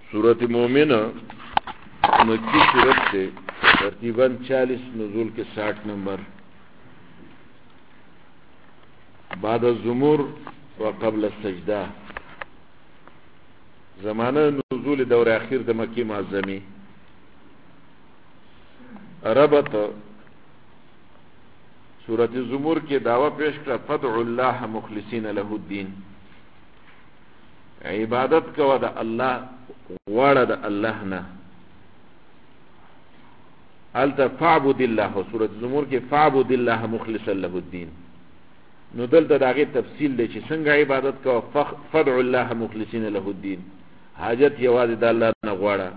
सूरत मोमिना मक्की सूरत से तकरीबन 40 नज़ूल के 60 नंबर बाद ज़ुमुर व क़ब्ल सजदा ज़माना नज़ूल दौर आखिर द मक्की मुअज़्ज़मी रबत सूरत ज़ुमुर के दावा पेश कर फदउल्लाह मुखलिसीन लहुद्दीन इबादत का द अल्लाह वाड़ा द अल्लाह ना अलता फ़अबुदिल्लाह सूरत ज़ुमुर के फ़अबुदिल्लाह मुखलिसन लहुद्दीन नो दलता दागे तफसील दे ची संगा इबादत का फदउल्लाह मुखलिसीन लहुद्दीन हाजत यवाज़ द अल्लाह ना वाड़ा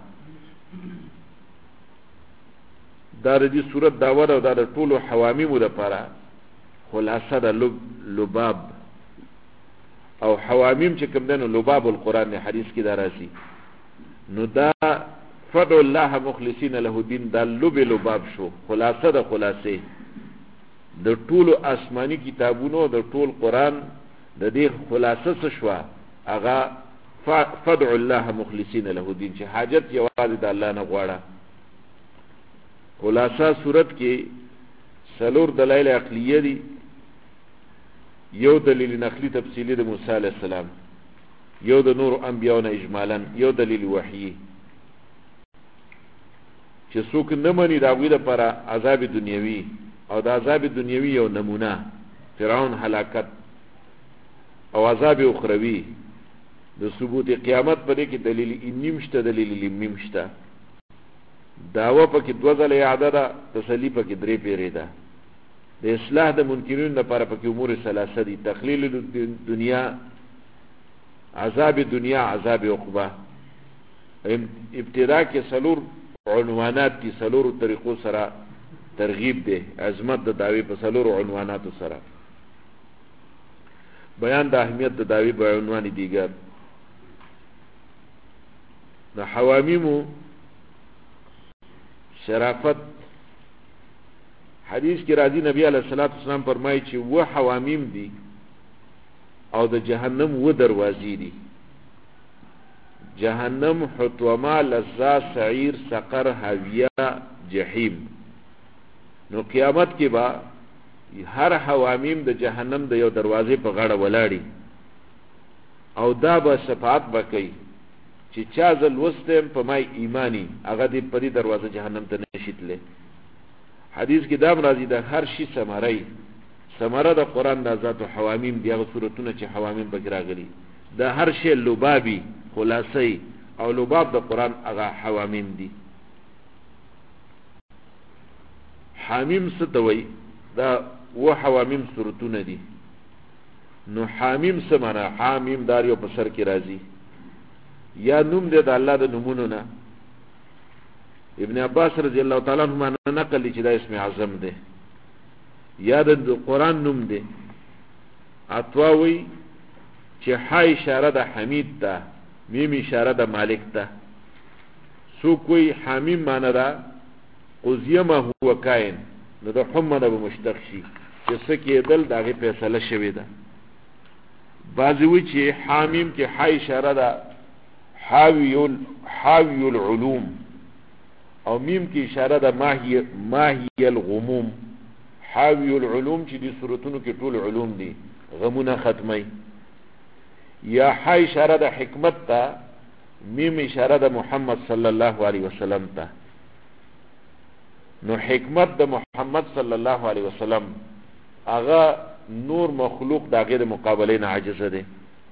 दार दी सूरत दावर और दार टूल हवामी मुद पारा खुलासा दा लुबाब और हवामीम चे कम देनो लुबाबुल कुरान ने हदीस की दारासी नो दा फदउल्लाह मुखलिसीन लहुद्दीन दा लुबाब शो खुलासा दा खुलासे द टूल आसमानी किताबुनो द टूल कुरान द दे खुलासा से शवा आगा फदउल्लाह मुखलिसीन लहुद्दीन चे हाजत यवाज़ दा अल्लाह ना वाड़ा खुलासा सूरत के सलोर दलाइल अक़लिय्य दी यो दलील नक़ली तफसीली द मूसा अलैहिस्सलाम यो द नूर अंबिया न इजमालन यो दलील वही चे सुक न मनी दावी द पर अज़ाब दुनियावी और द अज़ाब दुनियावी यो नमूना फिरौन हलाकत और अज़ाब उखरवी द सबूत क़यामत पर की दलील इन्नीमश्ता दलील लिम्मीमश्ता दावा पकी द्वज़ल यादा तसली पकी द्रे पेरे दा द इस्लाह द मुनकिरीन न पारा पकी उमूर सलासा दी तखलील दुनिया अज़ाब दुनिया अज़ाब उक़बा इब्तिदा के सलूर उन्वानात की सलूर तरीक़ों सरा तरगीब दे अज़मत द दावी पर सलूर उन्वानात सरा बयान द अहमियत द दावी ब उन्वानी दीगर द हवामीमु शराफत हदीस की राजी नबी अलैहिस्सलाम फरमाई कि वह हवामीम दी और द जहन्नम वो दरवाजी दी जहन्नम हुत्वमा लज़्ज़ा सईर सकर हाविया जहीम नो क़यामत के बाद हर हवामीम द जहन्नम द यो दरवाजे पर गाड़ा वलाड़ी और दा ब शफात बकई ची चाजल वस्तेम पमाई ईमानी अगा दी परी दरवाजा जहन्नम त नशितले हदीस की दाम राजी दा हर शी समाराई समारा दा कुरान दा ज़ात हवामीम दिया सूरतुन ची हवामीम बकरा गली दा हर शे लुबाबी खुलासई और लुबाब दा कुरान अगा हवामीम दी हामीम सतवई दा वो हवामीम सूरतुन दी नो हामीम समाना हामीम दारियो पसर की राजी या नुम दे दा अल्लाह द नमूनो ना इब्न अब्बास रज़ी अल्लाह ताला अन्हुमा नकल ली चिदा इसमें आज़म दे या द कुरान नुम दे अतवावी चे हा इशारा दा हमीद ता मीम इशारा दा मालिक ता सो कोई हामीम माना दा क़ुज़ियमा हुआ कायन न दा हुम्मा दा मुश्तक़शी जैसे कि दल दागे फैसला शवे दा बाज़ुई चे हामीम के हा इशारा दा हावियुल उलूम और मीम की इशारा दा माहियल गुमूम हावियुल उलूम ची दी सूरतुन के टूल उलूम दी गमुना खत्मई या हा इशारा दा हिकमत ता मीम इशारा दा मुहम्मद सल्लल्लाहु अलैहि वसल्लम ता नो हिकमत दा मुहम्मद सल्लल्लाहु अलैहि वसल्लम आगा नूर मखलूक दागे दा मुकाबले ना आजिज़ दे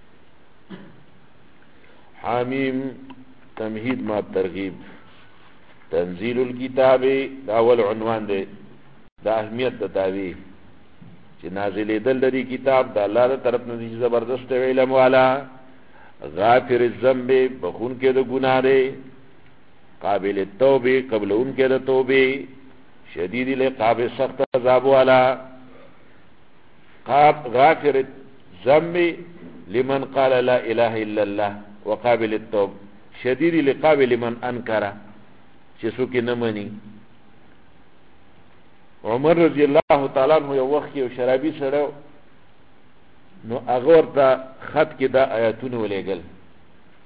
हामीम तमहीद मा तरगीब तंजीलुल किताबे दावल उन्वान दे दा अहमियत दा दावी चे नाजिल दल दरी किताब दा अल्लाह दा तरफ नदी जबरदस्त इल्म वाला गाफिर ज़म्बे बखून के द गुनाह दे काबिल तौबे कबल उनके द तौबे शदीद इक़ाब सख्त अज़ाब वाला गाफिर ज़म्बे लिमन क़ाल ला इलाहा इल्लल्लाह व काबिल तौब शदीद इक़ाब लिमन अनकरा चेसु के न मनी उमर रज़ी अल्लाह ताला अन्हु यो वक्त के शराबी सड़ो नो अगोर ता खत के दा आयतुन वलेगल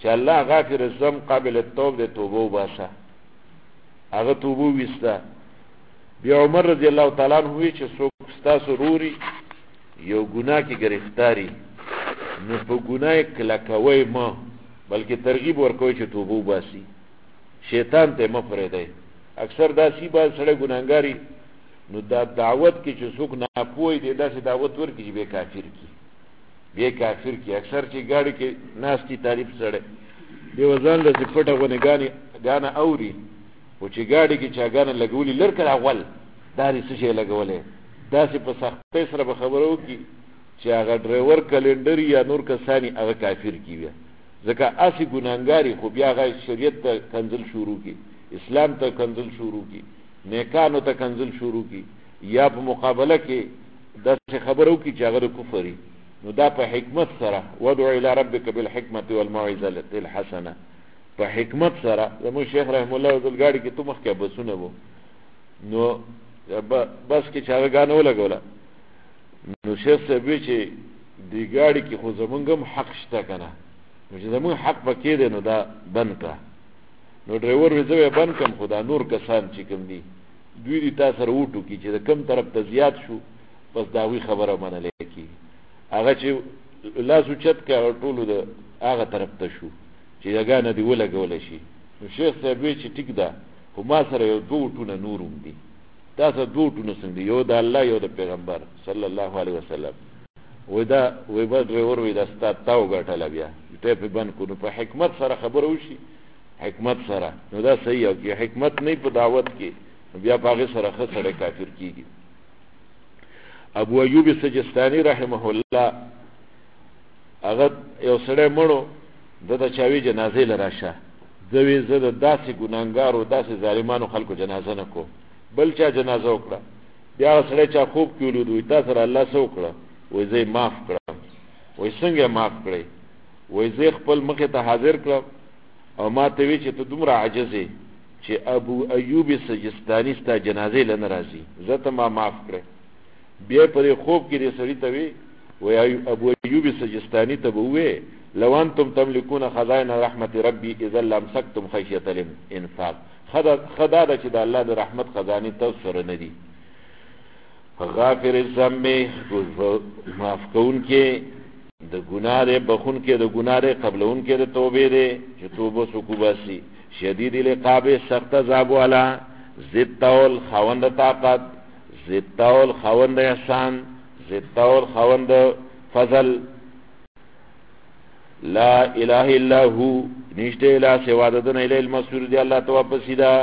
چې الله غافر الذنب قابل التوب دې توبه وباسه. هغه توبه وستا. بیا عمر رضی الله تعالی عنہ وی چې څوک ستاسو روري یو ګناه کې گرفتاری نو په ګناه کلکوي ما بلکې ترغیب ورکوي چې توبه وباسي. شیطان ته مفرده. اکثر دا سی با سره ګناګاری نو دا دعوت کې چې څوک نه پوي دی دا چې دعوت ورکړي به کافر کی. به کافر کی اکثر چې گاڑی کې ناشتي تعریف سره دی وزن د پټه غنګانی اوري او چې گاڑی کې چا غانه لګولي لړکړه اول داري څه شي لګولې دا چې په سختۍ سره به خبرو کی چې هغه ډرایور کلندر یا نور کسانی هغه کافر کی وي ځکه اسی ګناګاری خو بیا غي شریعت ته کنزل شروع کی اسلام ته کنزل شروع کی نیکانو ته کنزل شروع کی یا په مقابله کې د خبرو کی چې هغه کفر نو دا په حکمت سره ودعو الى ربك بالحکمه والموعظه الحسنه په حکمت سره زمو شیخ رحم الله ذلګاړي کې تو مخکې بسونه وو نو بس کې چا غانه ولګوله نو شیخ صاحب چې دی ګاډي کې خو زمونږم حق شته کنه نو چې زمون حق پکې دی نو دا بند کا نو ډرایور وځوي بند کم خدا نور کسان چې کوم دي دوی دي تاسو وروټو کې چې کم طرف ته زیات شو بس دا وی خبره منلې کی هغه چې لاس اوچت کړ ټولو د هغه طرف ته شو چې هغه نه دی ولګول شي نو شیخ صاحب چې ټیک ده خو ما سره یو دوه ټونه نوروم دي تاسو دوه ټونه څنګه یو د الله یو د پیغمبر صلی الله علیه وسلم ودا وې به ډرایور وې دا ستاو غټل بیا ته په بن کو نو په حکمت سره خبر وشي حکمت سره نو دا صحیح او کې حکمت نه په دعوت کې بیا پاغه سره خسره کافر کیږي. ابو ایوب سجستانی رحمه الله هغه یو سره مړو د چاوي جنازې لراشه زوی زده داسې ګناګارو داسې ظالمانو خلکو جنازه نه کو بل چا جنازه وکړه بیا سره چا خوب کېولو دوی تاسو الله سو کړه وای زه معاف کړم وای څنګه معاف کړی وای زه خپل مخه ته حاضر کړم او ما ته وی چې ته دومره عاجزې چې ابو ایوب سجستانی ستا جنازې لنه راځي زه ته ما معاف کړې بیا پر خوب کې دې سړی ته وی وای ابو ایوب سجستانی ته وې لو انتم تملكون خزائن رحمت ربي اذا لمسكتم خشيه الانفاق خدا د چې د الله د رحمت خزانه تاسو سره نه دي. غافر الذنب معاف کون کې د ګناه له بخون کې د ګناه له قبلون کې د توبې ده چې توبه سکوباسي شدید العقاب سخت عذاب والا ذتول خوند طاقت ذتول خوند احسان ذتول خوند فضل لا اله الا هو نشته الا سوا د نه اله المسور دی الله تو واپس دا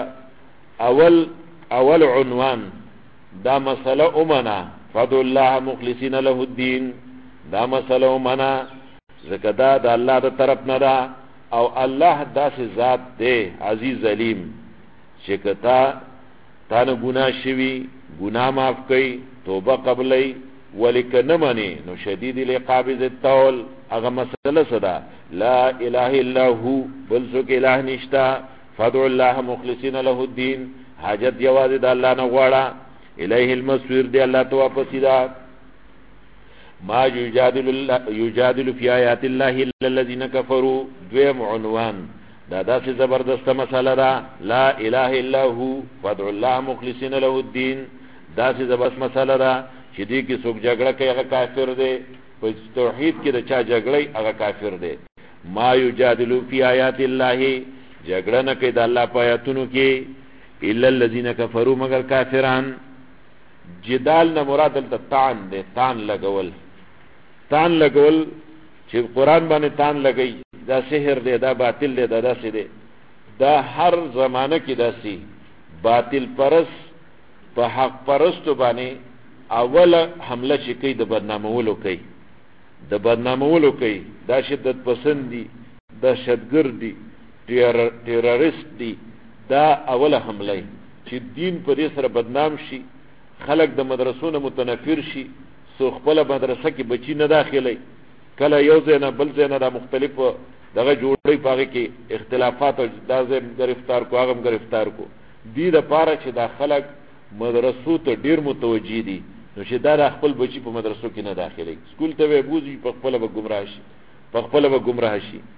اول عنوان دا مسله امنا فضل الله مخلصین له الدين دا مسله امنا زکدا د الله د طرف نه دا او الله داسې ذات دی عزیز علیم چې کتا تانه ګناه شوی ګناه معاف کوي توبه قبلای ولیکنه منی نو شدید العقاب ذتول هغه مسله صدا لا اله الا هو بل څوک اله نشتا فدع الله مخلصین له الدين حاجت یوازې د الله نه غواړه الیه المصير دی الله ته واپس دا ما یجادل فی آیات الله الا الذين كفروا دویم عنوان دا داسې زبردست مسله ده لا اله الا هو فدع الله مخلصین له الدين داسې زبردست مسله ده چې دې کې څوک جګړه کوي هغه کافر دی په توحید کې د چا جګړې هغه کافر دی ما یجادل فی آیات الله جګړه نه کوي د الله په آیاتونو کې الا الذين كفروا مگر کافران جدال نه مراد د طعن دی طعن لګول چې قران باندې طعن لګي دا سحر دی دا باطل دی دا داسې دی دا هر زمانه کې داسې باطل پرس په حق پرستو باندې اوله حمله چې کوي د بدنامولو کوي دا شدت پسند دي دهشتګرد دي ټیرریست دي دا اوله حمله چې دین په دې سره بدنام شي خلق د مدرسو نه متنفر شي سو خپل مدرسه کې بچی نه داخلي کله یو ځای نه بل ځای نه د مختلف دغه جوړې پاره کې اختلافات او دازم گرفتار کو هغه گرفتار کو دې د پاره چې د خلق مدرسو ته ډیر متوجي دي نو چې دا خپل بچی په مدرسو کې نه داخلي سکول ته به بوزي په خپل به گمراه شي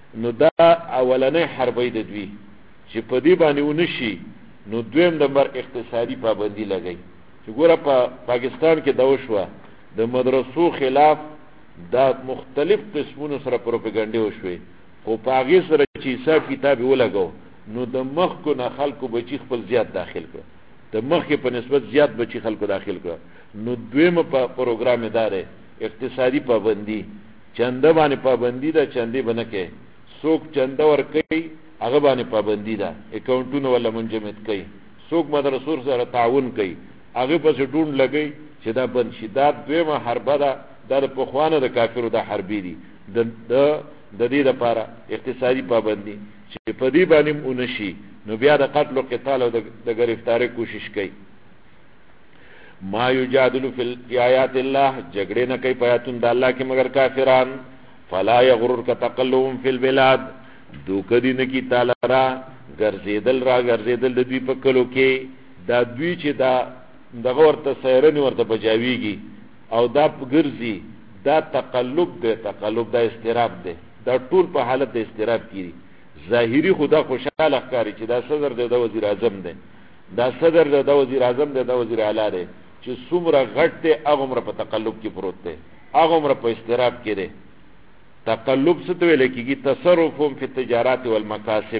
نو دا اولنې حربې د دوی چې په دې باندې ونشي نو دویم نمبر اقتصادي پابندي لګي چې ګوره په پاکستان کې دا وشوه د مدرسو خلاف دا مختلف قسمونو سره پروپاګاندا وشوي خو په هغې سره چې حساب کتاب ولګو نو د مخکو نه خلکو بچي خپل زیات داخل کړه د مخکې په نسبت زیات بچي خلکو داخل کړه نو دویمه پروګرام یې دا دی اقتصادي پابندي چنده باندې پابندي ده چندې به نه کوي څوک چنده ورکوي هغه باندې پابندي ده اکاونټونه ولا منجمد کوي څوک مدرسو سره تعاون کوي هغه پسې ډونډ لګي چې دا بند شي دا دویمه حربه ده دا د پخوانه د کافرو د حربې دي د دې لپاره اقتصادي پابندي چې په دې باندې ونشي نو بیا د قتل او قتال او د گرفتاری کوشش کوي ما یجادل فی آیات الله جګړه نه کوي پیاتون د الله کې مگر کافران فلا یغررک تقلبهم فی البلاد دوکدی نه کی تعالی را ګرځیدل د دوی په کلو کې دا دوی چې دا دغه ورته سیرنی ورته بجاویږي او دا ګرځي دا تقلب دا استراب ده دا ټول په حالت د استراب کیږي ظاهری خدا خوشاله ښکاري چې دا صدر د وزیر اعظم ده دا صدر د وزیر اعظم ده د وزیر اعلی ده چې څومره غټ ده هغه عمر په تقلب کې پروت ده هغه عمر په استراب کې ده تقلب څه ته ویل کېږي تصرفهم فی التجارات والمکاسب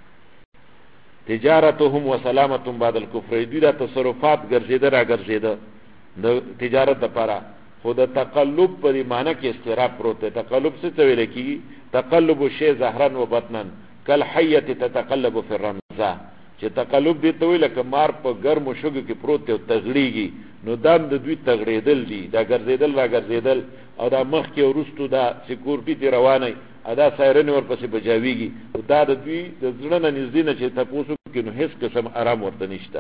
تجارتهم وسلامتهم بعد الكفر دوی دا تصرفات ګرځیده را ګرځیده د تجارت لپاره خو د تقلب په معنی کې استراب پروت ده تقلب څه ته ویل کېږي تقلب الشيء ظهرا وبطنا كالحيه تتقلب في الرمزه چې تقلب دي ته ویل ک مار په ګرمو شګو کې پروت دی او تغړیږي نو دام د دوی تغړیدل دي دا ګرځیدل را ګرځیدل او دا مخ کې ورستو دا سکیورټي دی روانه ادا سایرن ورپسې بجاویږي او دا د دوی د زړه نه نږدې نه چې تاسو کې نو هیڅ قسم آرام ورته نشته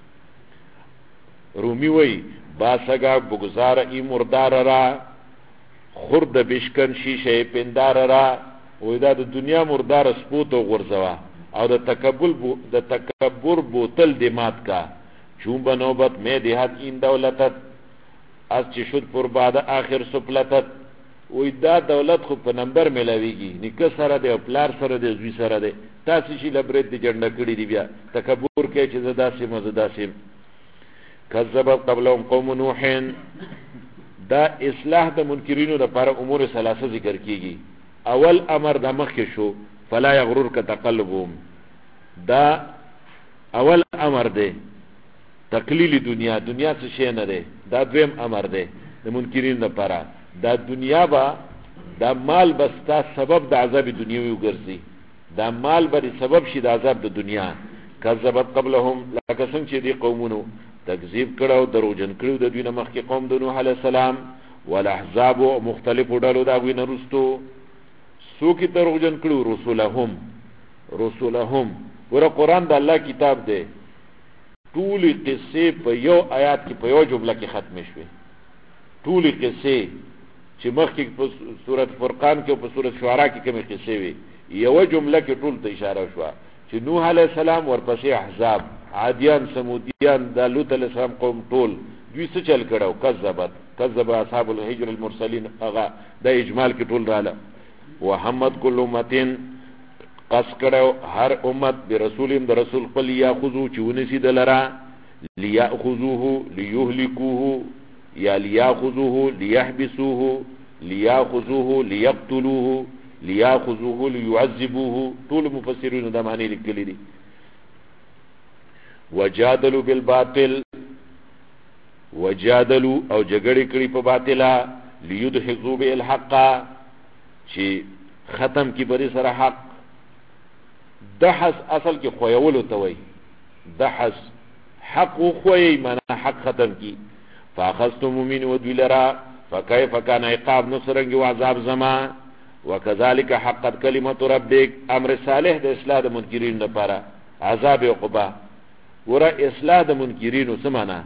رومي وای باسگا بگذار ای مردار را خورد بشکن شیشه پندار را وای دا د دنیا مردار سپوت او غرزوا او د تکبر بوتل دی مات کا چون به نوبت میں دیهات این دولتت از چی شد پر بعد آخر سپلتت وی دا دولت خو په نمبر ملاویږي نیکه سره دی او پلار سره دی زوی سره دی تاسو شي لبرید دی جنډه کړی دی بیا تکبر کوي چې زدا سي مزدا سي کذبت قبلهم قوم نوح دا اصلاح د منکرینو لپاره امور ثلاثه ذکر کیږي اول امر د مخ کې شو فلا یغررک تقلبهم دا اول امر دی تقلیل دنیا څه شي نه دی دا دویم امر دی د منکرین لپاره دا دنیا با دا مال بستا سبب د عذاب دنیوي وګرځي دا مال به سبب شي د عذاب د دنیا کذبت قبلهم لکه څنګه چې دی قومونو تکذیب کړو دروژن کړو د دوی نه مخکې قوم د نوح علی السلام والاحزاب مختلف ډلو دا غوینه رستو سوکی دروژن کړو رسولهم ور قرآن د الله کتاب دی ټول قصې په یو آیات کې په یو جمله کې ختم شوه ټول قصې چې مخکې په سورۃ فرقان کې او په سورۃ شعراء کې کومې قصې وي یو جمله کې ټول ته اشاره شوه چې نوح علیه السلام ورپسې احزاب عادیان سمودیان د لوط علیه السلام قوم ټول دوی څه چل کړو کذب اصحاب الحجر المرسلین هغه د اجمال کې ټول رااله وحمد کل امتين قص کړو هر امت برسولهم د رسول خپل یاخذو چې ونسی دلرا لیاخذوه لیهلكوه یا لیاخذوه لیحبسوه لیاخذوه لیقتلوه لیاخذوه لیعذبوه ټول مفسرین دا معنی لیکلي دي وجادلوا بالباطل وجادلوا او جګړه کړي په باطلا ليدحضوا بالحق چې ختم کی بری سره حق دحس اصل کې خویول ته وای دحس حق خوی معنا حق ختم کی فاخذتم من ودلرا فكيف كان عقاب نصرنګ او عذاب زما وكذلك حقت كلمه ربك امر صالح د اصلاح د منکرین لپاره عذاب عقبہ ورا اصلاح د منکرین سمانا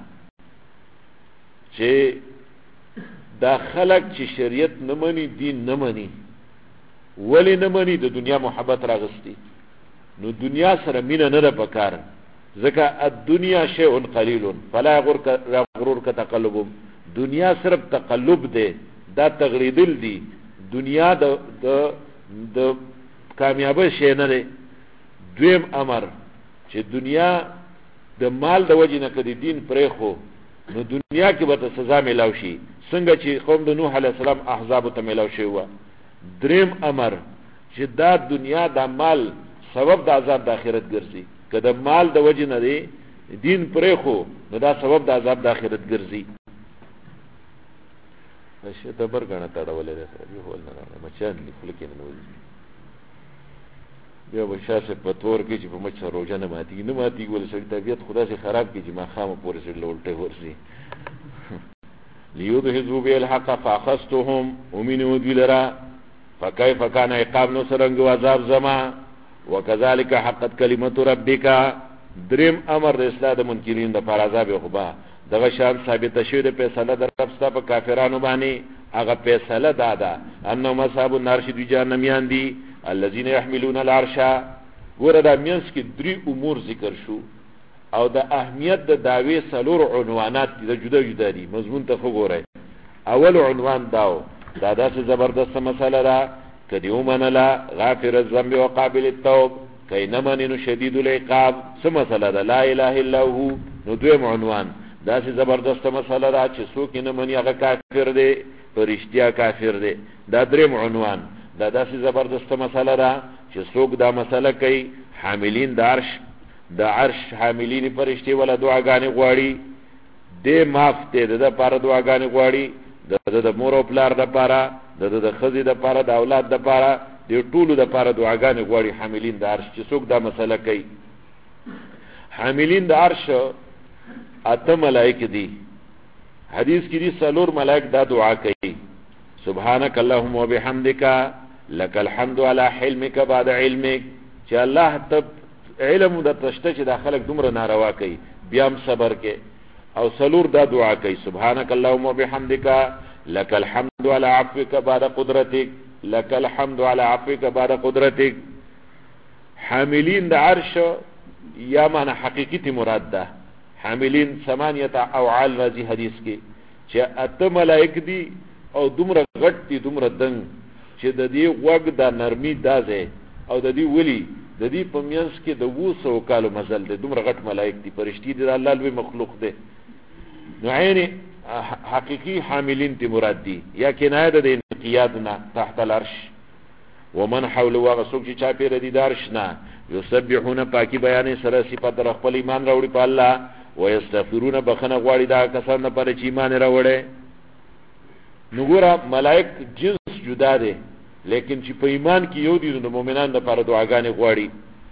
چې دا خلق چې شریعت نه مني دین نه مني ولی نه مني د دنیا محبت راغستی نو دنیا سره مینه نه ده پکار ځکه الدنیا شیء قلیل فلا یغررک تقلبهم دنیا صرف تقلب ده دا تغریدل دي دنیا د کامیابی شي نه دی. دویم امر چې دنیا د مال د وجې نه کدی دین پرې خو نو دنیا کې به ته سزا میلاو شي څنګه چې قوم د نوح علیه السلام احزاب ته میلاو شوی وه. دریم امر چې دا دنیا دا مال سبب د عذاب د آخرت ګرځي، که د مال د وجې نه دی دین پرې خو نو دا سبب د عذاب د آخرت ګرځي. شه دبر غاڼه تړولې ده سره یو هول نه راځي مچان لیکل کې نه وځي بیا وشاسه په تور کې چې په مچ روزه نه ماتي نه ماتي ول سړی طبيعت خدا سي خراب کې چې ما خامه پورې سړی لولټه ورسي ليذهبوا بالحق فاخذتهم ومنوا دلرا فكيف كان عقاب نو سرنګ عذاب زما وكذلك حقت كلمه ربك. دریم امر د اصلاح د منکرین د پر عذاب خدا دغه شان ثابت شوی د فیصله در رب ستا په کافرانو باندې هغه فیصله دادا انه مصاب النار شدی جهنميان دي الذين يحملون العرش. وردا مینس کې درې امور ذکر شو او د اهمیت د داوی سلور عنوانات د جدا جدا دي مضمون ته وګورئ. اول عنوان داو دا داسې زبردست مسله ده کدی ومنلا غافر الذنب وقابل التوب کینمن شدید العقاب. څه مسله ده؟ لا اله الا هو. نو دویم عنوان داسې زبردست مسله ده چې څوک نه مني هغه کافر دی، فرشتیا کافر دی. دا دریم عنوان دا داسې زبردست مسله ده چې څوک دا مسله کوي حاملین د عرش حاملین فرشتي ولا دعاګانې غواړي دې معاف ته د لپاره دعاګانې غواړي د مور او پلار د لپاره د خزي د لپاره د اولاد د لپاره د ټولو د لپاره دعاګانې غواړي حاملین د عرش چې څوک دا مسله کوي. حاملین د عرش اته ملائکه دي. حدیث کې دي سلور ملائک دا دعا کوي سبحانك اللهم وبحمدك لك الحمد على حلمك بعد علمك. چې الله ته علم د تشته چې داخلك دومره ناروا کوي بیا هم صبر کې. او سلور دا دعا کوي سبحانك اللهم وبحمدك لك الحمد على عفوك بعد قدرتك لك الحمد على عفوك بعد قدرتك. حاملین د عرش یا معنی حقیقی مراد ده. حاملین ثمانیه اوعال راځي حدیث کې چې اته ملائک دي او دومره غټ دي دومره دنګ چې د دې وګ د نرمي دازه او د دې ولی د دې په میانس کې د 200 کالو مزل دي. دومره غټ ملائک دي، فرشتي دي، الله لوی مخلوق دي. نو عین حقیقی حاملین تی مراد دي یا کنایه ده د انقیادنا تحت العرش. ومن حوله وغسوک چې چا پیر دي دارشنا یسبحون پاکی بیان سره صفات در خپل ایمان راوړي په الله ويستغفرون بخنه غواړي دا کسان پر چې ایمان راوړي. نو ګوره ملائک جنس جدا دي لیکن چې په ایمان کې یو دي نو مؤمنان لپاره دعاګانې غواړي.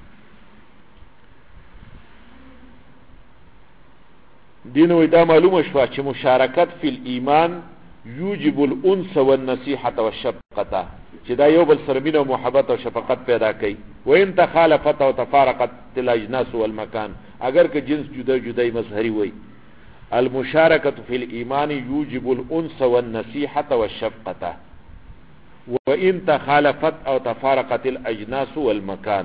دینو دا معلومه شوه چې مشارکت فی الایمان یوجب الانس والنصیحه والشفقه چې دا یو بل سره مینه او محبت او شفقت پیدا کوي. وان تخالفت او تفارقت الاجناس والمکان اگر که جنس جدا جدای مظهری وي. المشاركه في الايمان يوجب الانس والنصيحه والشفقه وان تخالفت او تفارقت الاجناس والمكان.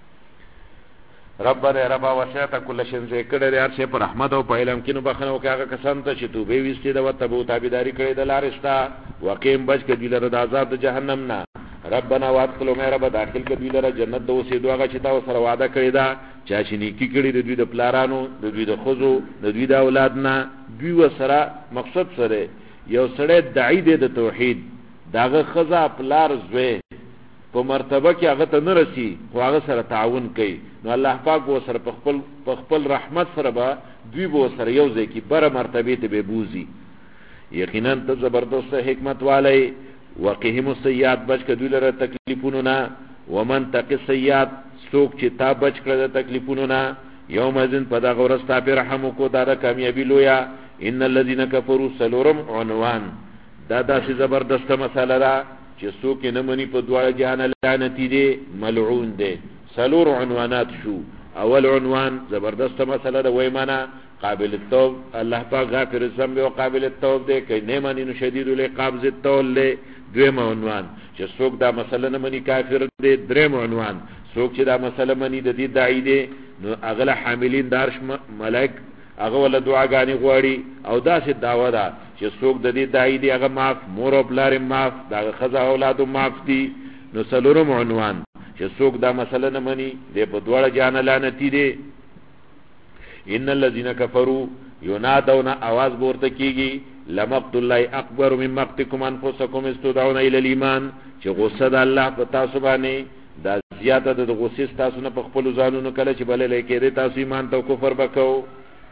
ربنا ربا وسعت كل شيء ذکر هر شی پر رحمت او په علم کې نو بخنه وکړه کسان ته چې توبه وستي د وتبو تابعداري کړي د لارستا وقیم بچ کړي لره د عذاب د جهنم نه. ربنا وادخلوا ما رب داخل کړي لره جنت د اوسېدو هغه چې تا سره وعده کړی دا چا چې نیکی کړي د دوی د پلارانو د دوی د خزو د دوی د اولاد نه. دوی وسره مقصد سره یو سره داعی دی د توحید داغه خزا پلار زوی په مرتبه کې هغه ته نه رسی خو هغه سره تعاون کوي نو الله پاک و سره په خپل رحمت سره به دوی به سره یو ځای کې بره مرتبه ته به بوزي. یقینا ته زبردست حکمت والی. وقهم السیئات بچ کړه دوی لره تکلیفونو نه. ومن تق السیئات څوک چې تا بچ کړه د تکلیفونو نه یوم ذن په دغه ورځ تا په رحم کو دا د کامیابی لویا. ان الذين كفروا سلورم عنوان دا داسې زبردست مسله ده چې څوک نه مني په دواړه جهان لعنتی دي ملعون دي. سلور عنوانات شو. اول عنوان زبردست مسله ده وایمانه قابل التوب الله پاک غافر الذنب او قابل التوب دي کای نه مانی شدید العقاب ذ التول. دویم عنوان چې څوک دا مسله نه مني کافر دي. دریم عنوان څوک چې دا مسله مني د دې داعی دي نو اغله حاملین دارش ملائک هغه ول دعاګانې غواړي او داسې دعوه ده چې څوک د دې داعی دی هغه معاف مور او پلار معاف دا خزا اولاد معاف دي نو څلورم عنوان چې څوک دا مسله نه مني دی په دواړه جان لعنتی دی. ان الذين كفروا ينادون आवाज ورته کیږي لمقت الله اکبر من مقتكم انفسكم استدعون الى الايمان چې غصه د الله په تاسو باندې دا زیاته د غصه تاسو نه په خپل ځانونو کله چې بلل کېږي تاسو ایمان ته کفر وکاو.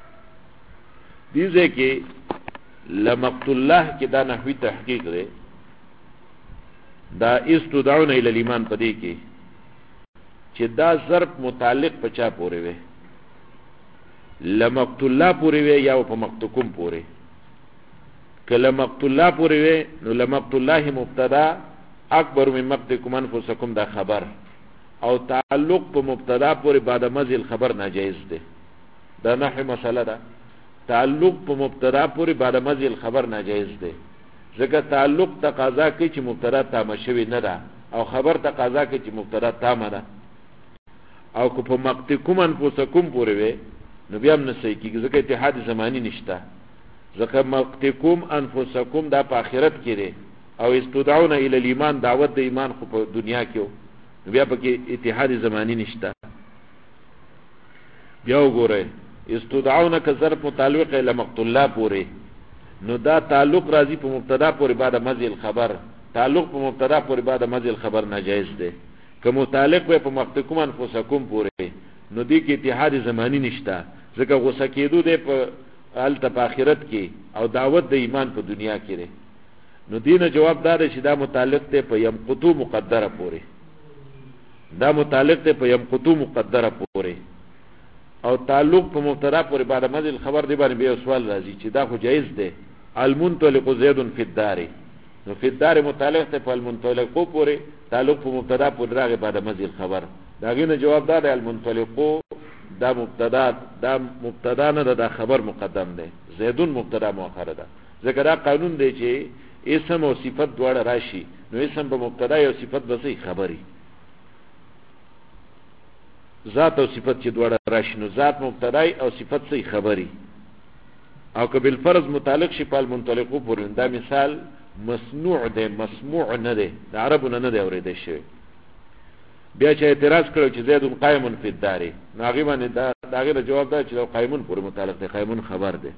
دیږي کې لمقت الله کې دا نحوی تحقیق دی دا استدعون الى الايمان پدې کې چې دا ظرف متعلق په چا پورې وي لمقت الله پورې وي یا په مقتکم پورې. کله مقت الله پورې وي نو لمقت الله مبتدا اکبر من مقتکم انفسکم دا خبر او تعلق په مبتدا پورې بعد مزل خبر ناجایز دی. دا نحوی مسله ده تعلق په مبتدا پورې بعد مزل خبر ناجایز دی ځکه تعلق تقاضا کوي چې مبتدا تامه شوی نه ده او خبر تقاضا کوي چې مبتدا تامه ده. او که په مقتکم انفسکم پورې وي نو بیا هم نه صحیح کېږي ځکه اتحاد زمانی نشته. ځکه مقتکم انفسکم دا په آخرت کې دی او استدعون الى الايمان دعوت د ایمان خو په دنیا کې نو بیا پکې اتحاد زمانی نشته. بیا وګورئ استدعون که ظرف متعلق الى مقت الله پورې نو دا تعلق راځي په مبتدا پورې بعد مزل خبر تعلق په مبتدا پورې بعد مزل خبر ناجایز دی. که متعلق وي په مقتکم انفسکم پورې نو دې کې اتحاد زمانی نشته ځکه غوسه کېدو دی په الته په آخرت کې او دعوت د ایمان په دنیا کې دی. نو دینه جواب دار چې دا متعلق دی په یمقتو مقدره پورې دا متعلق دی په یمقتو مقدره پورې او تعلق په مبتدا پورې بعد مزل خبر دی باندې به سوال راځي چې دا خو جایز دی. المنطلق زید فی الدار نو فی الدار متعلق ته په المنطلق پورې تعلق په مبتدا پورې راغی بعد مزل خبر دا غینه جواب دار المنطلق دا مبتدا نه دا خبر مقدم دی زیدون مبتدا مؤخر ده ځکه دا قانون دی چې اسم او صفت دواړه راشي نو اسم په مبتدا او صفت به صحیح خبري ذات او صفت چې دواړه راشي نو ذات مبتدای او صفت صحیح خبري او که بالفرض متعلق شي په المنطلق پورې دا مثال مصنوع دی مسموع نه دی د عربونو نه دی اورېدل شوی. بیا چې اعتراض کړو چې زید قائم فی الدار نو هغه باندې دا هغه جواب دا چې قائمون پورې متعلق دی قائمون خبر دی.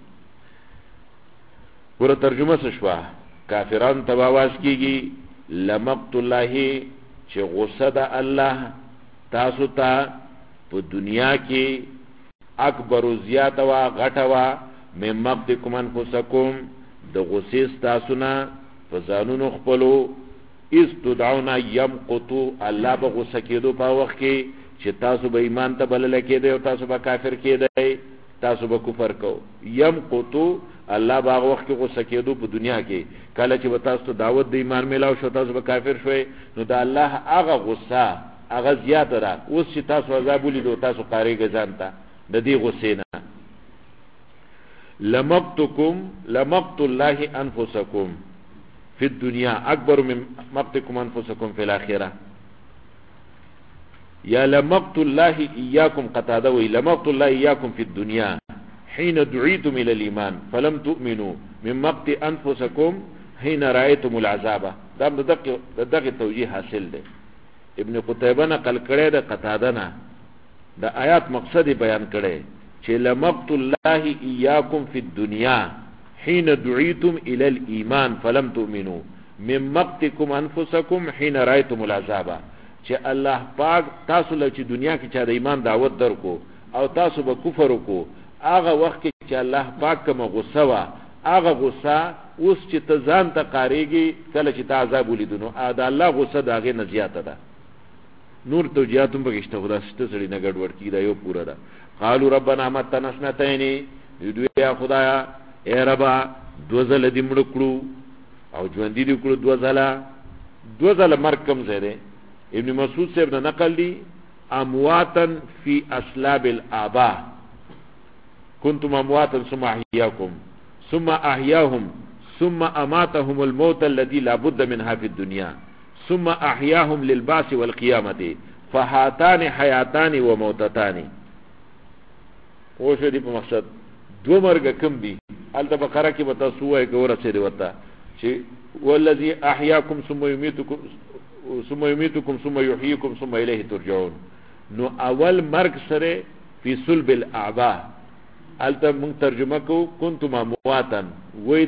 ګوره ترجمه څه شوه کافرانو ته आवाज کیږي لمقت الله چې غصه ده الله تاسو ته په دنیا کې اکبر و زیاده وا غټه وا مې مقتکم انفسکم د غصې تاسو نه په ځانونو خپلو استدعونا یمقتو الله به غصه کېدو په وخت کې چې تاسو به ایمان ته بلل کېدئ او تاسو به کافر کېدئ تاسو به کفر کو. یمقتو الله به وخت کې غصه کېدو په دنیا کې کله چې تاسو دعوت د ایمان ملاو شو تاسو به کافر شوي نو د الله هغه غصه هغه زیاته را اوس چې تاسو عذاب ولیدو تاسو قاریږئ ځان ته د دې غصې نه. لمقت الله انفسکم فی الدنیا اکبر من مقتکم انفسکم فی الاخره یا لمقت الله ایاکم قتاده وی لمقت الله ایاکم فی الدنیا حين دعيتم الى الايمان فلم تؤمنوا من مقت انفسكم حين رايتم العذاب دا دغه توجیه حاصل ده. ابن قتيبه نقل کړي د قتاده نه د آیات مقصد بیان کړي چې لمقت الله ایاکم فی الدنیا حين دعيتم الى الايمان فلم تؤمنوا من مقتكم انفسكم حين رايتم العذاب چې الله پاک تاسو له چې دنیا کې چا د ایمان دعوت درکو او تاسو به کفر وکړو هغه وخت کې چې الله پاک کوم غصه وا هغه غصه اوس چې ته ځان ته قاریږي کله چې ته عذاب ولیدنو دا الله غصه داغه نه زیاته ده. نور توجیهاتم بغشته خدا ست سړي نه ګډوډ کی دا یو پورا ده. قالوا ربنا متنا سنتين دوی یا خدایا اے ربا دوزل دې مړ کړو او ژوند دې کړو دوزل مرګ کم زره. ابن مسعود صاحب نے نقل دی امواتا فی اسلاب الآباء کنتم امواتا ثم احیاکم ثم احیاهم ثم اماتهم الموت الذي لا بد منها في الدنيا ثم احیاهم للبعث والقیامت فهاتان حیاتان وموتتان. وشو دی په مقصد دو مرګ کم دی الته بقره کې وتا سوې ګوره څه دی وتا چې والذي احیاکم ثم یمیتکم ثم يميتكم ثم يحييكم ثم الیه ترجعون. نو اول مرگ سره فی صلب الاعضاء الته مون ترجمه کو کنتم امواتا وای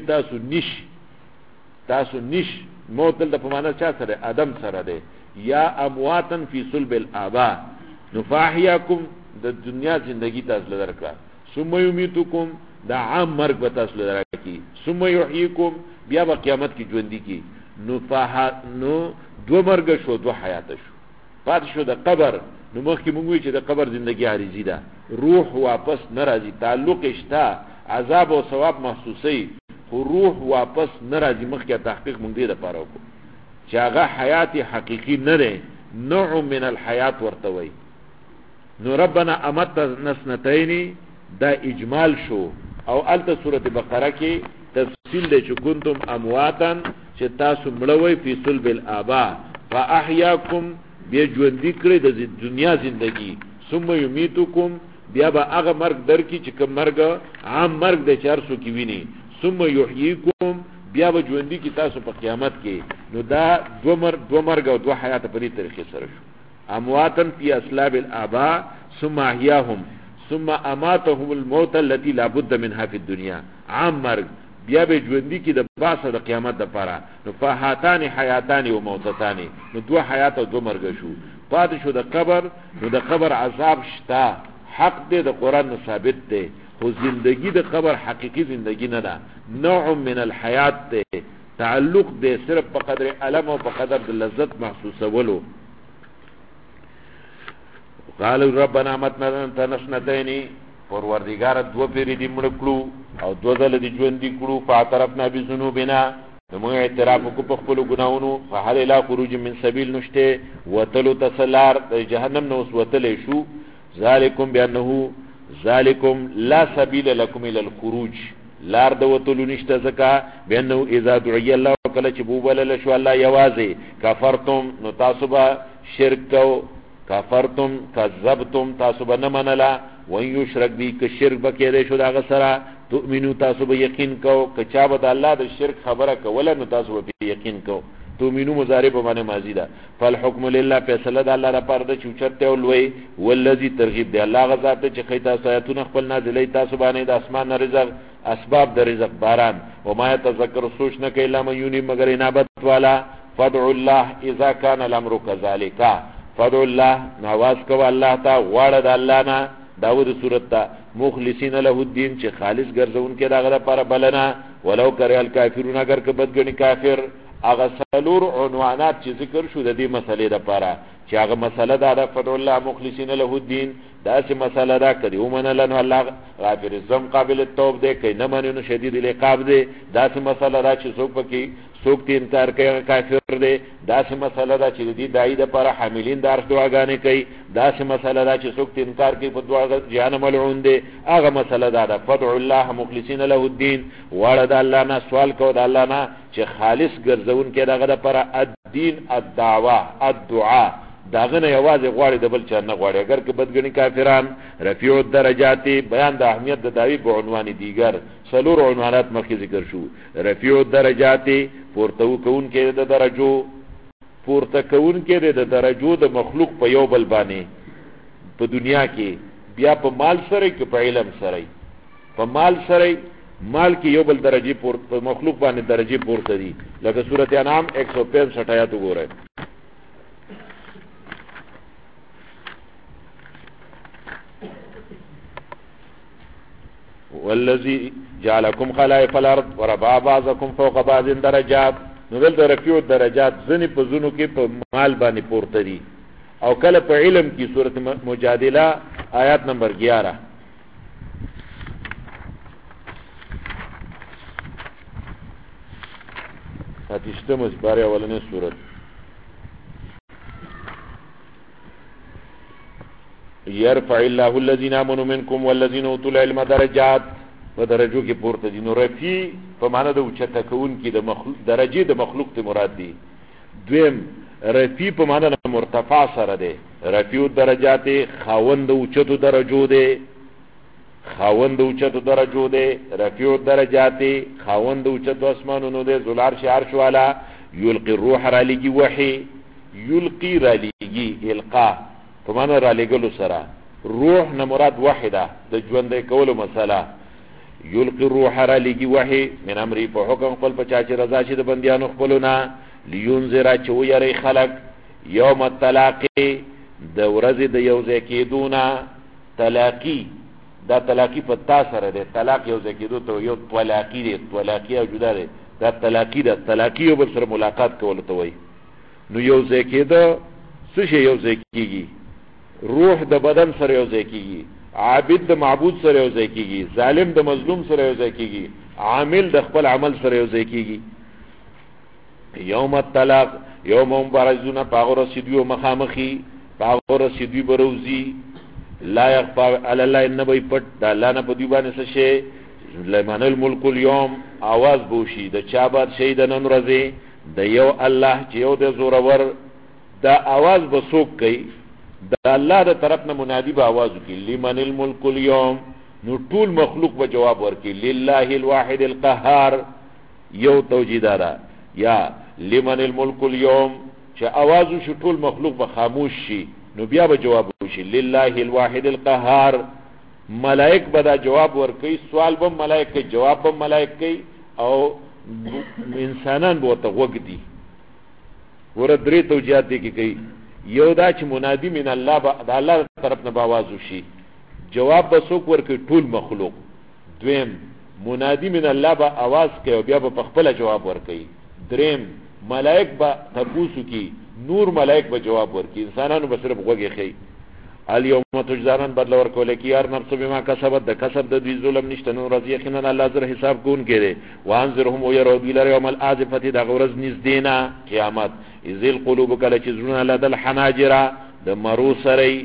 تاسو نش موت د په معنا چا سره ادم سره ده یا امواتن فی صلب الاعضاء. نو فاحیاکم د دنیا زندگی تاسو لرکا ثم یمیتکم دا عام مرگ به تاسو لرکی ثم یحییکم بیا به قیامت کی ژوندۍ کی. نو دو مرگ شو دو حیات شو پات شو د قبر. نو مخکې مونږ وی چې د قبر زندگی عارضی ده روح واپس ناراضی تعلق اشتا عذاب او ثواب محسوسی خو روح واپس ناراضی. مخکې تحقیق مونږ دې لپاره وکړو چې هغه حیات حقیقی نه ده نوع من الحیات ورته وی. نو ربنا امت نسنتین دا اجمال شو او الته سوره بقره کې تفصیل دی چې کنتم امواتن چې تاسو مړوي فی صلب الاباء فاحیاکم بیا ژوندۍ کړی د دنیا زندگی ثم یمیتکم بیا به هغه مرګ درکې چې کوم مرګ عام مرګ د 400 کې ویني ثم یحییکم بیا به ژوندۍ کی تاسو په قیامت کې. نو دا دو مرګ او دو حیات په دې طریقې سره شو. امواتن فی اصلاب الاباء ثم احیاهم ثم اماتهم الموت التي لا بد منها في الدنيا عام مرګ بیا به ژوندۍ کی د باسه د قیامت د پاره. نو فحاتان حیاتان او موتتان نو دو حیات او دو مرګ شو. پات شو د قبر. نو د قبر عذاب شتا حق دې د قران ثابت دی خو زندگی د قبر حقیقی زندگی نه ده نوع من الحیات ده تعلق ده صرف په قدر الم او په قدر د لذت محسوسه ولو. قالوا ربنا متنا تنسنتين پروردگار دو پیری دی مړکلو او دو ځله دی ژوند دی کړو فاعترفنا بذنوبنا نو اعتراف کو په خپل ګناونو فهل الى خروج من سبيل نشته وتلو تسلار جهنم نو وتلې شو. ذالکم بانه ذالکم لا سبيل لكم الى الخروج لار د وتلو نشته زکا بانه اذا دعي الله کله چې بوبل شو الله یوازې کفرتم نو تاسو به شرک کو کفرتم کذبتم تاسو به نه منلا وان یشرک بی که شرک بکې شو دا غسرہ تؤمنو تاسو به یقین کو که چا به الله د شرک خبره کوله نو تاسو به یقین کو. تؤمنو مضارع په معنی ماضی ده. فالحکم لله فیصله د الله لپاره د چوچته ولوي والذي ترغیب دی الله غزا ته چې خیتا سایتونه خپل نازلې تاسو باندې د اسمان رزق اسباب د رزق باران و ما يتذكر سوچ نه کوي لم یونی مگر انابت والا. فدع الله اذا كان الامر كذلك فدع الله نواز کو الله تا غواړه د الله نه داود سورت تا مخلصین له الدین چې خالص ګرځون کې داغه لپاره بلنا ولو کرے الکافرون اگر که بدګنی کافر. اغه سلور عنوانات چې ذکر شو د دې مسلې لپاره چې هغه مسله دا فدع الله مخلصین له الدین دا چې مسله دا کړي ومن لنه الله غافر الذنب قابل التوب دی کین نه منو شدید العقاب دی دا چې مسله دا چې څوک پکې څوک تی انکار کوي کافر دی دا چې مسله دا چې دې دای د پر حاملین دار دعاګانې کوي دا چې مسله دا چې څوک تی انکار کوي په دعا جهنم ملعون دی هغه مسله دا فدع الله مخلصین له الدین وړه د الله نه سوال کو د الله نه چې خالص ګرځون کې دغه لپاره الدین الدعوه الدعاء داغه نه یوازې غواړي د بل چا نه غواړي. اگر که بدګنی کافران رفیع الدرجات بیان د اهمیت د داوی په عنوان دیگر څلور عنوانات مخکې ذکر شو. رفیع الدرجات پورته کون کې د درجو پورته کون کې د درجو د مخلوق په یو بل باندې په دنیا کې بیا په مال سره کې په علم سره په مال سره مال کې یو بل درجه پورته مخلوق باندې درجه پورته دي لکه سورته انعام 165 آیات وګورئ. والذي جعلكم خلائف الارض ورفع بعضكم فوق بعض درجات. نو دلته رفیع الدرجات ځنې په زونو کې په مال باندې پورته دي او کله په علم کې سورۃ مجادله آیات نمبر 11 اتشتم سپاره اولنې سورۃ يرفع الله الذين آمنوا منكم والذين اوتوا العلم درجات په درجو کې پورته دي. نو رفیع په معنا د اوچته کون کې د مخلوق درجه د مخلوق ته مراد دي. دویم رفیع په معنا د مرتفع سره ده. رفیع الدرجات خاوند اوچتو درجو ده خاوند اوچتو درجو ده. رفیع الدرجات خاوند اوچتو اسمانونو ده. ذل عرش عرش والا. یلقي الروح را لګي وحي یلقی را لیگی القا فمانا را لگلو سرا روح نمراد وحده د ژوندې کولو مسله یلقی روح را لیگی وحی من امری په حکم خپل په چا چې رضا شي د بندیانو خپلونه لینذرا چې ویری خلق یوم التلاقی د ورځې د یوځای کېدونه تلاقی دا تلاقی په تا سره دی طلاق یوځای کېدو ته یو طلاقی دی طلاقی او جدا دی دا تلاقی ده تلاقی یو بل سره ملاقات کول ته وایي نو یوځای کېده څه شی یوځای کېږي روح د بدن سره یوځای کېږي عابد د معبود سره یوځای کېږي ظالم د مظلوم سره یوځای کېږي عامل د خپل عمل سره یوځای کېږي یوم الطلاق یوم مبارزون پاغو رسیدوی مخامخی پاغو رسیدوی بروزی لا یخفا علی اللہ انبی پت دا اللہ نا پدوی بانی سشے لمن الملک اليوم آواز بوشی دا چابات شیدنن رزی دا یو اللہ چی یو دا زورور دا آواز بسوک کئی دا اللہ دا طرفنا منادی با آوازو کی لمن الملک اليوم نو طول مخلوق با جواب ورکی للہ الواحد القهار یو توجیدارا یا لمن الملک اليوم چه آوازو شو طول مخلوق با خاموش شی نو بیا به جواب وشي لله الواحد القهار ملائک بدا جواب ورکي سوال به ملائک کوي جواب به ملائک کوي او انسانان به ته وګ دي ور درې توجيهات دي کوي یو دا چې منادي من الله د الله طرف نه باواز وشي جواب به څوک ورکي ټول مخلوق دویم منادي من الله به आवाज کوي بیا به خپل جواب ورکي دریم ملائک به تاسو کی نور ملائک به جواب ورکی انسانانو به صرف غوږی خي الیوم تجزان بدل ورکول کی یار نفس بما کسبت د کسب د دوی ظلم نشته نو رضی یقینا الله زر حساب کون کړي وانذرهم ويروا الى يوم الازفه د غرض نزدینا قیامت ذل قلوب کله چې زړه له دل حناجر د مرو سره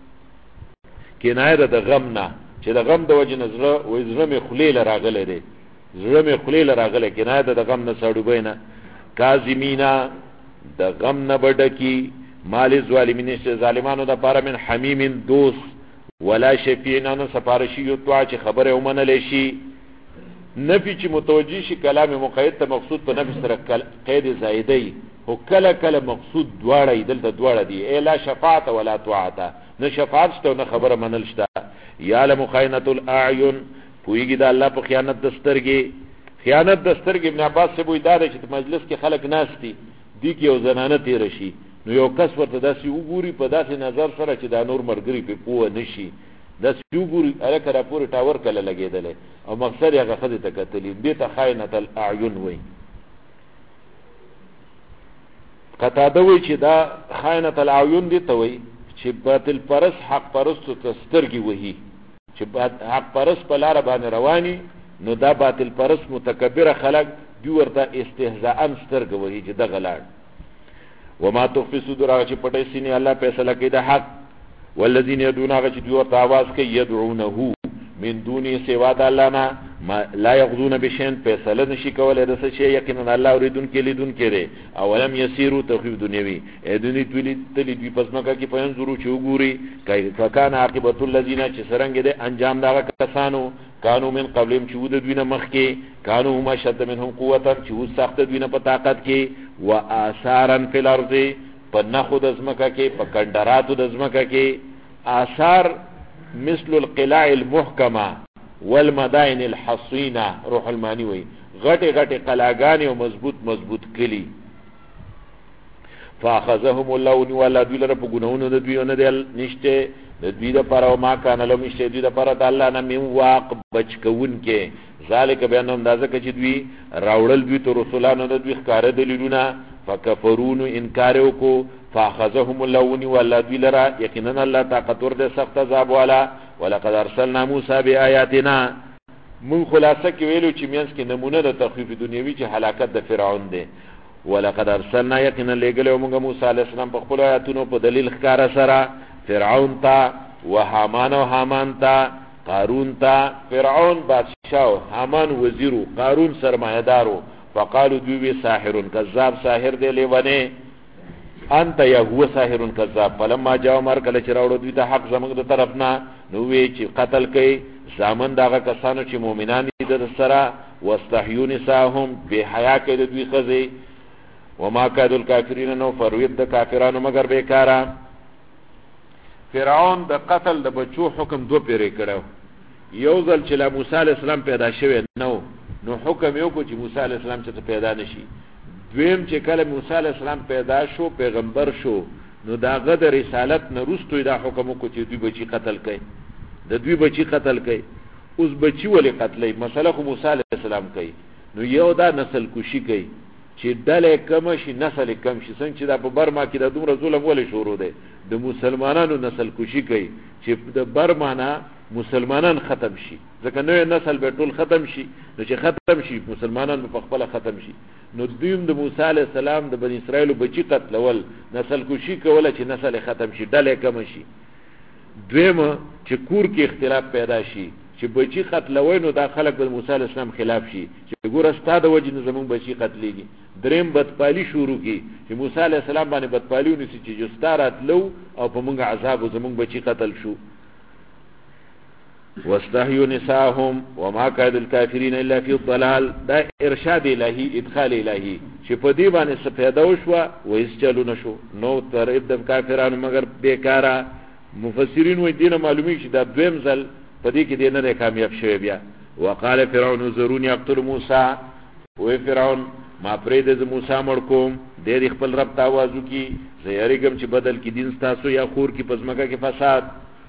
کنایه د غم نه چې د غم د وجه نظر و زړه می خلیل راغله دي زړه می خلیل راغله کنایه د غم نه سړو بینه کاظمینا د غم نه بډکی مال ظالمین ظالمانو د پاره من حمیم دوست ولا شفیعنا نه سفارشی یو تو چې خبره ومنل شي نفی چې متوجی شي کلام مقید ته مقصود په نفس سره قید زائدی او کله کله مقصود دواړه دلته دواړه دی الا شفاعت ولا طاعت نه شفاعت شته نه خبره منل شته یعلم خائنۃ الاعین پویږي د الله په خیانت دسترګي خیانت دسترګي ابن عباس سے وې دار چې مجلس کې خلک ناشتي دی کې او زنانه تیر شي نو یو کس ورته داسې وګوري په داسې نظر سره چې دا نور مرګري په پوه نشي داسې وګوري الکه را پورې ټاور کله لګېدل او مقصد یې هغه خدای ته کتلی دې ته خائنۃ الاعین وای قطاده وای چې دا خائنۃ الاعین دي ته وای چې باطل پرس حق پرست تسترګي وਹੀ چې حق پرست په لار باندې رواني نو دا باطل پرست متکبر خلق دی ورته استهزاء سترګ وਹੀ چې د غلاړ وما تخفي صدور هغه چې پټي سینې الله فیصله کوي د حق والذین يدعون هغه چې دی ورته आवाज کوي يدعونه من دون سوا د الله نه لا يغضون بشيء فیصله نشي کولای د څه شي یقینا الله اوریدون کې لیدون کړي اولم يسيروا تخفيف دنیوي ادونی تلی دوی پسمکه کې پین زرو چې وګوري کای فکان عاقبت الذين چې سرنګ دي انجام دا کسانو کانو من قبلهم چې ود دوینه مخ کې کانو ما شد منهم قوتا چې و سخت دوینه په طاقت کې و آثارا فی الارض په نخود ازمکه کې په کندراتو د ازمکه کې آثار مثل القلاع المحكمه والمدائن الحصينه روح المانی وی غټه غټه قلاګانی او مضبوط کلی فاخذهم الله ولا دوی لره په ګناونو د دوی نه دل نشته د دوی د پر او ما کان له مشته دوی د پر د الله نه می واق بچ کون کې ذالک بیان اندازه کې دوی راوړل دوی ته رسولانو د دوی ښکار دلیلونه فکفرون انکار وکړو فاخذهم الله ولا دوی لره یقینا الله طاقت ور د سخت عذاب والا ولقد ارسلنا موسی بآیاتنا من خلاصه کې ویلو چې مینس کې نمونه د تخفیف دنیوي چې هلاکت د فرعون دی ولقد ارسلنا یقینا لګلو موږ موسی علی السلام په خپل آیاتونو په دلیل ښکار سره فرعون تا وهامان او حامان تا قارون تا فرعون بادشاہ حامان وزیرو قارون سرمایدارو فقالوا دوی ساحر کذاب ساحر دی لیونه انت یا هو ساحر کذاب فلما جاء مر کله چراوړو دوی ته حق زموږ د طرفنا نو وی چې قتل کړي زامن داغه کسانو چې مؤمنان دي د سره واستحيون نساهم به حیا کې دوی خزي وما کاد الکافرین نو فروید د کافرانو مگر بیکارا. فرعون د قتل د بچو حکم دو پیری کړو. یو ځل چې لا موسی علی السلام پیدا شوی نو حکم یو کو چې موسی علی السلام چې پیدا نشي. دویم چې کله موسی علی السلام پیدا شو پیغمبر شو نو داغه د رسالت نه وروسته دا حکم کو چې دوی بچی قتل کړي. د دوی بچی قتل کړي. اوس بچی ولې قتلې؟ مسله خو موسی علی السلام کوي. نو یو دا نسل کشي کوي چې ډله کم شي نسل کم شي. څنګه چې دا په برما کې د دومره ظلم ولې شروع دی؟ د مسلمانانو نسل کشي کوي چې د برما نه مسلمانان ختم شي. ځکه نوې نسل به ټول ختم شي. نو چې ختم شي مسلمانان په خپل ختم شي. نو دویم د موسی علی السلام د بنی اسرائیل بچی قتلول نسل کشي کوله چې نسل ختم شي ډله کم شي. دویم چې کور کې اختلاف پیدا شي چې بچی قتلوي نو دا خلک د موسی علی السلام خلاف شي چې ګوره ستاد وجه نه زمون بچی قتلېږي. دریم بدپالی شروع کی چې موسی علی السلام باندې بدپالی ونیسي چې جستارات لو او په موږ عذاب زمون بچی قتل شو. واستحيوا نساءهم وما كاد الكافرين الا في الضلال. دا ارشاد الهی ادخال الهی چې په دې باندې سپیدا وشو و اسچلو نشو نو تر د کافرانو مگر بیکارا. مفسرین وایي دینه معلومی چې دا دویم ځل په دې کې دینه نه کامیاب شوی بیا. وقال فرعون ذروني اقتل موسی. و فرعون ما پرې د موسی مړ کوم د خپل رب ته आवाज وکي زه یریګم چې بدل کې دین تاسو یا خور کې پزماکه کې فساد.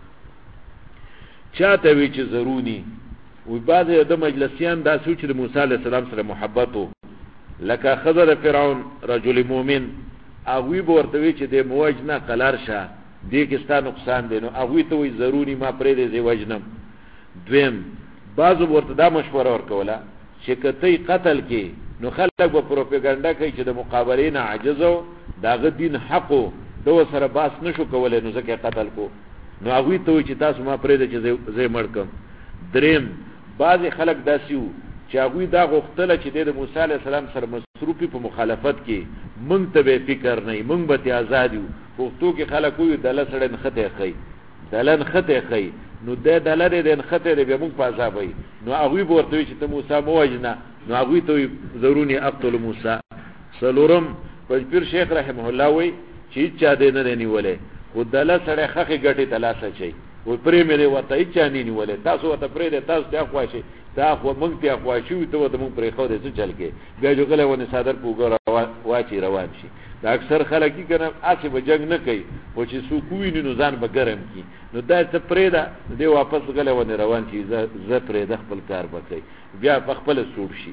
چاته وی چې ضروري وي بعض د مجلسیان دا سوچ د موسی علی السلام سره محبت وو لکه خضر فرعون رجل مؤمن اغوی ورته وی چې د موجنه قلار شه دې کې ستا نقصان دی. نو اغوی ته وی ضروري ما پرې د وجنم. دویم بعض ورته دا مشوره ورکوله چې کته قتل کې نو خلک به پروپاګاندا کوي چې د مقابلې نه عاجزو داغه دین حقو دو سره باس نشو کولای نو ځکه قتل کو. نو هغه ته چې تاسو ما پرې د چې زې مړ کوم. دریم بعض خلک داسیو چې هغه دا غوښتل چې د موسی علی السلام سره مصروفي په مخالفت کې مونږ ته به فکر نه مونږ به آزاد یو. پښتو کې خلک وي دله سره نخته خي دلن خته خي نو د دلره د خته به مونږ په عذاب وي. نو هغه ورته چې ته موسی موجنه نو هغه ته ضروري اقتل موسی. سلورم پیر شیخ رحمه الله وی چې چا دې نه نیولې خو دله سره خخې ګټي تلاسه چي و پرې مې وته چا نه نیولې تاسو وته پرې د تاسو ته خواشي تا خو مونږ ته خواشي ته وته مونږ پرې خو دې څه چل کې بیا جو غله ونه صادر پوګ واچي روان شي. دا اکثر خلک کی کنه اسی به جنگ نه کوي او چې سو کوی نو ځان به ګرم کی نو دا څه پرې دا دې واپس غله ونه روان شي ز پرې د خپل کار وکړي بیا په خپل سوب شي.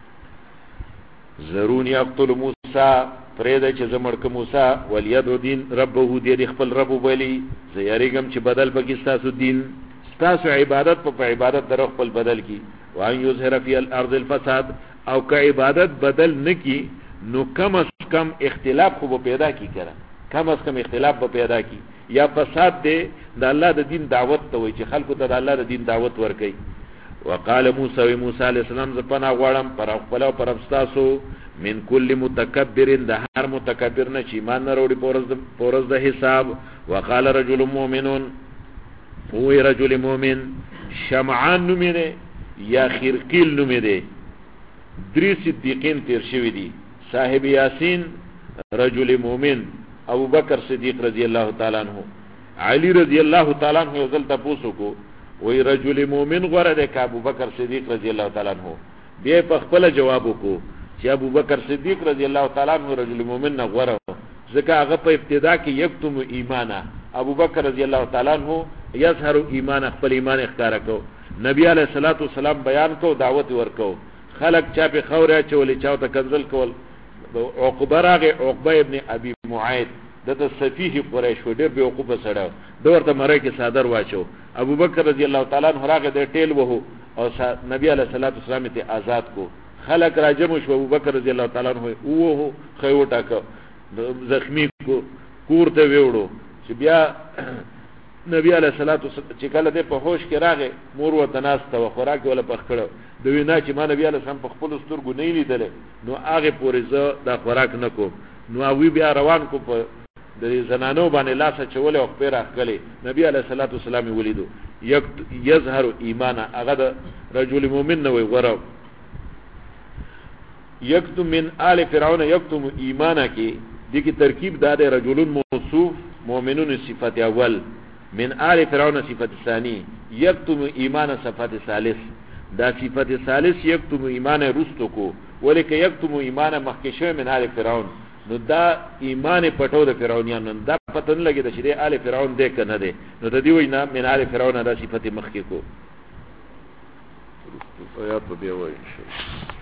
ضروري اقتل موسی پرېدا چې زمړ ک موسی ولید دین ربه دې خپل رب وبلی زیریګم چې بدل پکې تاسو دین تاسو عبادت په عبادت در خپل بدل کی وان یظهر فی الارض الفساد او که عبادت بدل نکی نو کم از کم اختلاف خو پیدا کی کرا کم از کم اختلاف به پیدا کی یا فساد دې د الله د دین دعوت ته وي چې خلکو ته د الله د دین دعوت ورکړي. وقال موسی علیہ السلام ز پنا غواړم پر خپل او پر استاسو من کل متکبر د هر متکبر نه چې ایمان نه وروړي پورز د حساب. وقال رجل مؤمن هو رجل مؤمن شمعان نومینه یا خرقیل نومینه درې صدیقین تیر شوی دي صاحب یاسین رجل مؤمن ابو بکر صدیق رضی الله تعالی عنہ علی رضی الله تعالی عنہ ځل تاسو کو وی رجل مومن غره ده که ابو بکر صدیق رضی الله تعالی عنہ بیا په خپل جواب وکړو چې ابو بکر صدیق رضی الله تعالی عنہ رجل مومن نه غره ځکه هغه په ابتدا کې یکتم ایمانه ابو بکر رضی الله تعالی عنہ یظهر ایمان خپل ایمان اختیار کو نبی علیہ الصلوۃ والسلام بیان کو دعوت ورکو خلق چا په خوره چولې چاو ته کنزل کول. عقبه راغه عقبه ابن ابي معيط دته سفیه قریش و ډېر به عقبه سره دورته مړی کې صادر واچو. ابو بکر رضی الله تعالی عنہ راغه د ټیل وو او نبی علیہ الصلوۃ والسلام ته آزاد کو. خلق راجم شو ابو بکر رضی الله تعالی عنہ وو خیوټا کو زخمی کو کور ته ویوړو چې بیا نبی علیہ الصلوۃ والسلام چې کله د په هوش کې راغه مور و تناسته و خوراک ولا پخړو د وینا چې ما نبی علیہ السلام په خپل سترګو نه لیدل نو هغه پورې زه د خوراک نکو نو اوی بیا روان کو په د زنانو باندې لاسه چول او خبر اخلي. نبی علیہ الصلوۃ والسلام ولیدو یظهر ایمان هغه د رجل مؤمن نو غره. یکتم من آل فرعون یکتم ایمانه کې دې کې ترکیب دا دی رجلون موصوف مؤمنون صفت اول من آل فرعون صفت ثانی یکتم ایمان صفت ثالث دا صفت ثالث یکتم ایمان رستو کو ولیک یکتم ایمان مخکشه من آل فرعون نو دا ایمان پټو د فرعونانو دا پته نه لګی د چې آل فرعون دې کنه دی نو د دې وینا من آل فرعون دا صفت مخکې کو آیات به وایي